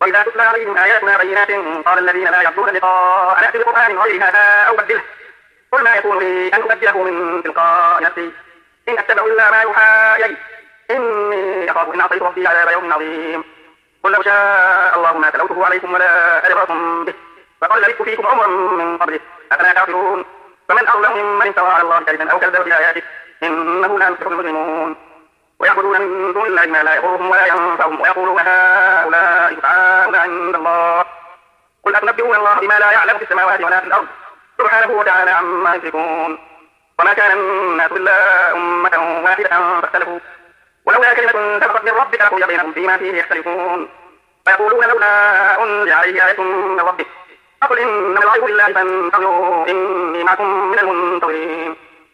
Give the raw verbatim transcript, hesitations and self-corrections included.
وإذا تتلى عليهم آياتنا بينات قال الذين لا يرجون لقاء نأتي بقرآن غير هذا أو بدله قل ما يكون لي أن أبدله من تلقاء نفسي إن أتبع إلا ما يوحى إلي إني أخاف إن عصيت ربي عذاب يوم عظيم قل لو شاء الله ما تلوته عليكم ولا أدراكم به فقد لبثت فيكم عمرا من قبله أفلا تعقلون فمن أظلم ممن افترى على الله كذبا أو كذب بآياته إنه لا يفلح المجرمون ويعبدون من دون الله ما لا يضرهم ولا ينفعهم ويقولون هؤلاء شفعاؤنا عند الله قل أتنبئون الله بما لا يعلم في السماوات ولا في الأرض سبحانه وتعالى عما يشركون وما كان الناس إلا أمة واحدة فاختلفوا ولولا كلمة سبقت من ربك لقضي بينهم فيما فيه يختلفون فيقولون لولا أنزل عليه آية من ربه فقل إنما الغيب لله فانتظروا إني معكم من المنتظرين